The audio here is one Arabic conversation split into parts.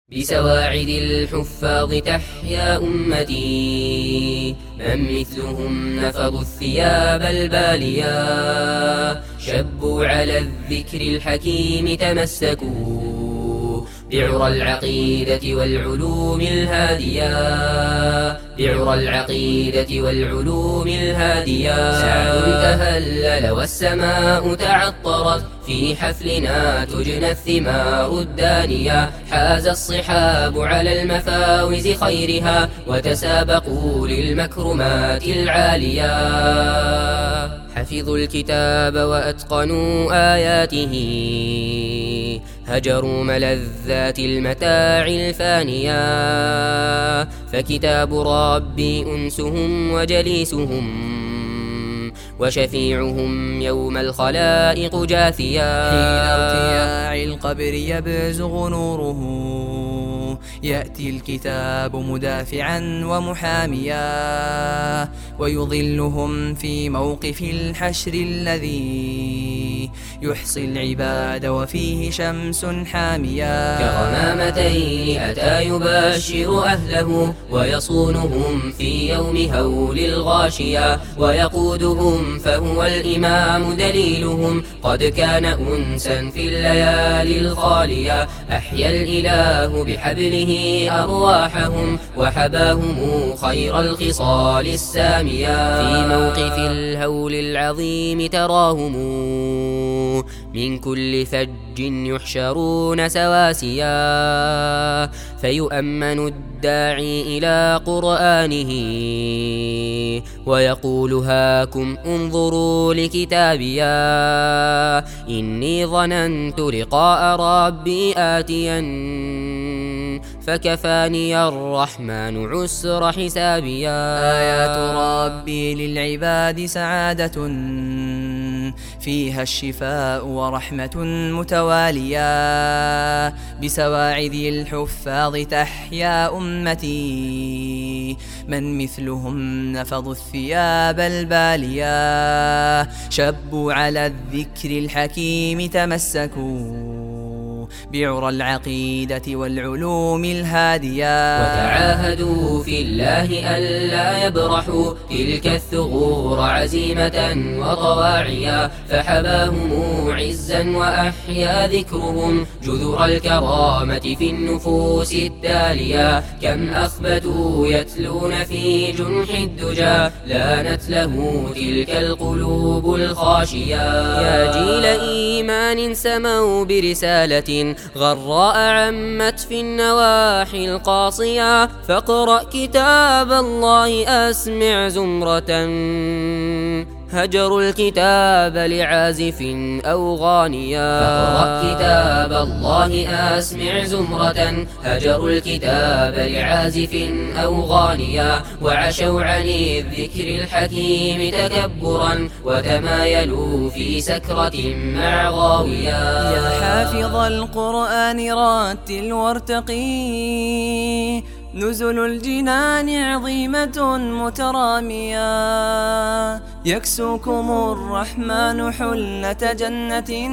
بسواعد الحفاظ تحيا أمتي، من مثلهم نفضوا الثياب البالية، شبوا على الذكر الحكيم تمسكوا، بعرى العقيدة والعلوم الهادية، بعرى العقيدة والعلوم الهادية. سعد تهلل والسماء تعطرت، في حفلنا تجنى الثمار الدانية، حاز الصحاب على المفاوز خيرها، وتسابقوا للمكرمات العالية. حفظوا الكتاب وأتقنوا آياته، هجروا ملذات المتاع الفانية، فكتاب ربي أنسهم وجليسهم، وشفيعهم يوم الخلائق جاثيا. حين ارتياع القبر يبزغ نوره، يأتي الكتاب مدافعا ومحاميا، ويظلهم في موقف الحشر الذي يحصي العباد وفيه شمس حامية. كغمامتين أتى يبشر أهله، ويصونهم في يوم هول الغاشية، ويقودهم فهو الإمام دليلهم، قد كان أنسا في الليالي الخالية، أحيا الإله بحبله أرواحهم، وحباهم خير الخصال السامية. في موقف الهول العظيم تراهم من كل فج يحشرون سواسيا، فيؤمن الداعي إلى قرآنه، ويقول هاكم انظروا لكتابيا، إني ظننت لقاء ربي آتيا، فكفاني الرحمن عسر حسابيا. آيات ربي للعباد سعادة، فيها الشفاء ورحمة متوالية، بسواعد الحفاظ تحيا أمتي، من مثلهم نفضوا الثياب البالية، شبوا على الذكر الحكيم تمسكوا، بعرى العقيدة والعلوم الهادية، وتعاهدوا في الله ألا يبرحوا تلك الثغور عزيمة وطواعيا، فحباهم عزا وأحيا ذكرهم جذور الكرامة في النفوس التالية، كم أخبتوا يتلون في جنح الدجى، لانت له تلك القلوب الخاشية. يا جيل إيمان سموا برسالة غراء عمت في النواحي القاصية، فاقرأ كتاب الله أسمع زمرة، هجروا الكتاب لعازف أو غانيا. فاقرأ كتاب الله أسمع زمرة، هجروا الكتاب لعازف أو غانيا، وعشوا عن الذكر الحكيم تكبرا، وتمايلوا في سكرة مع غاويا. يا حافظ القرآن رتل وارتقي، نزل الجنان عظيمة مترامية، يكسوكم الرحمن حلة جنة،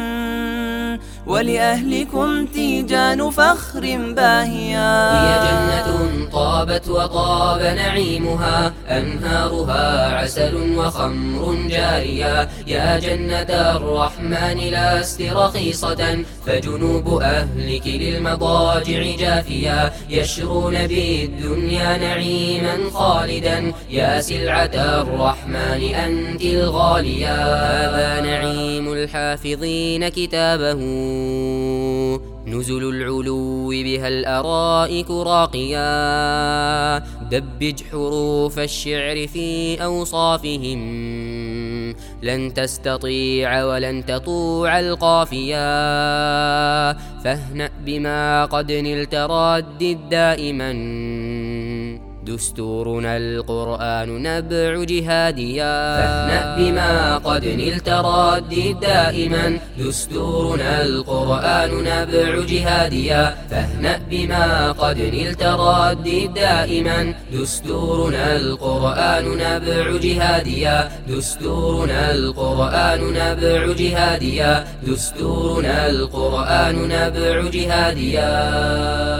ولأهلكم تيجان فخر باهيا. هي جنة طابت وطاب نعيمها، أنهارها عسل وخمر جارية، يا جنة الرحمن لست رخيصة، فجنوب أهلك للمضاجع جافية، يشرون بالدنيا نعيما خالدا، يا سلعة الرحمن أنت الغالية. هذا نعيم الحافظين كتابه، نزل العلو بها الأرائك راقيا، دبج حروف الشعر في أوصافهم، لن تستطيع ولن تطوع القافيا، فاهنأ بما قد نلت ردد دائما، دستورنا القرآن نبع جهاديا. فاهنأ بما قد نلت ردد دائما، دستورنا القرآن نبع جهاديا، فاهنأ بما قد نلت ردد دائما، دستورنا القرآن نبع جهاديا، دستورنا القرآن نبع جهاديا، دستورنا القرآن نبع جهاديا.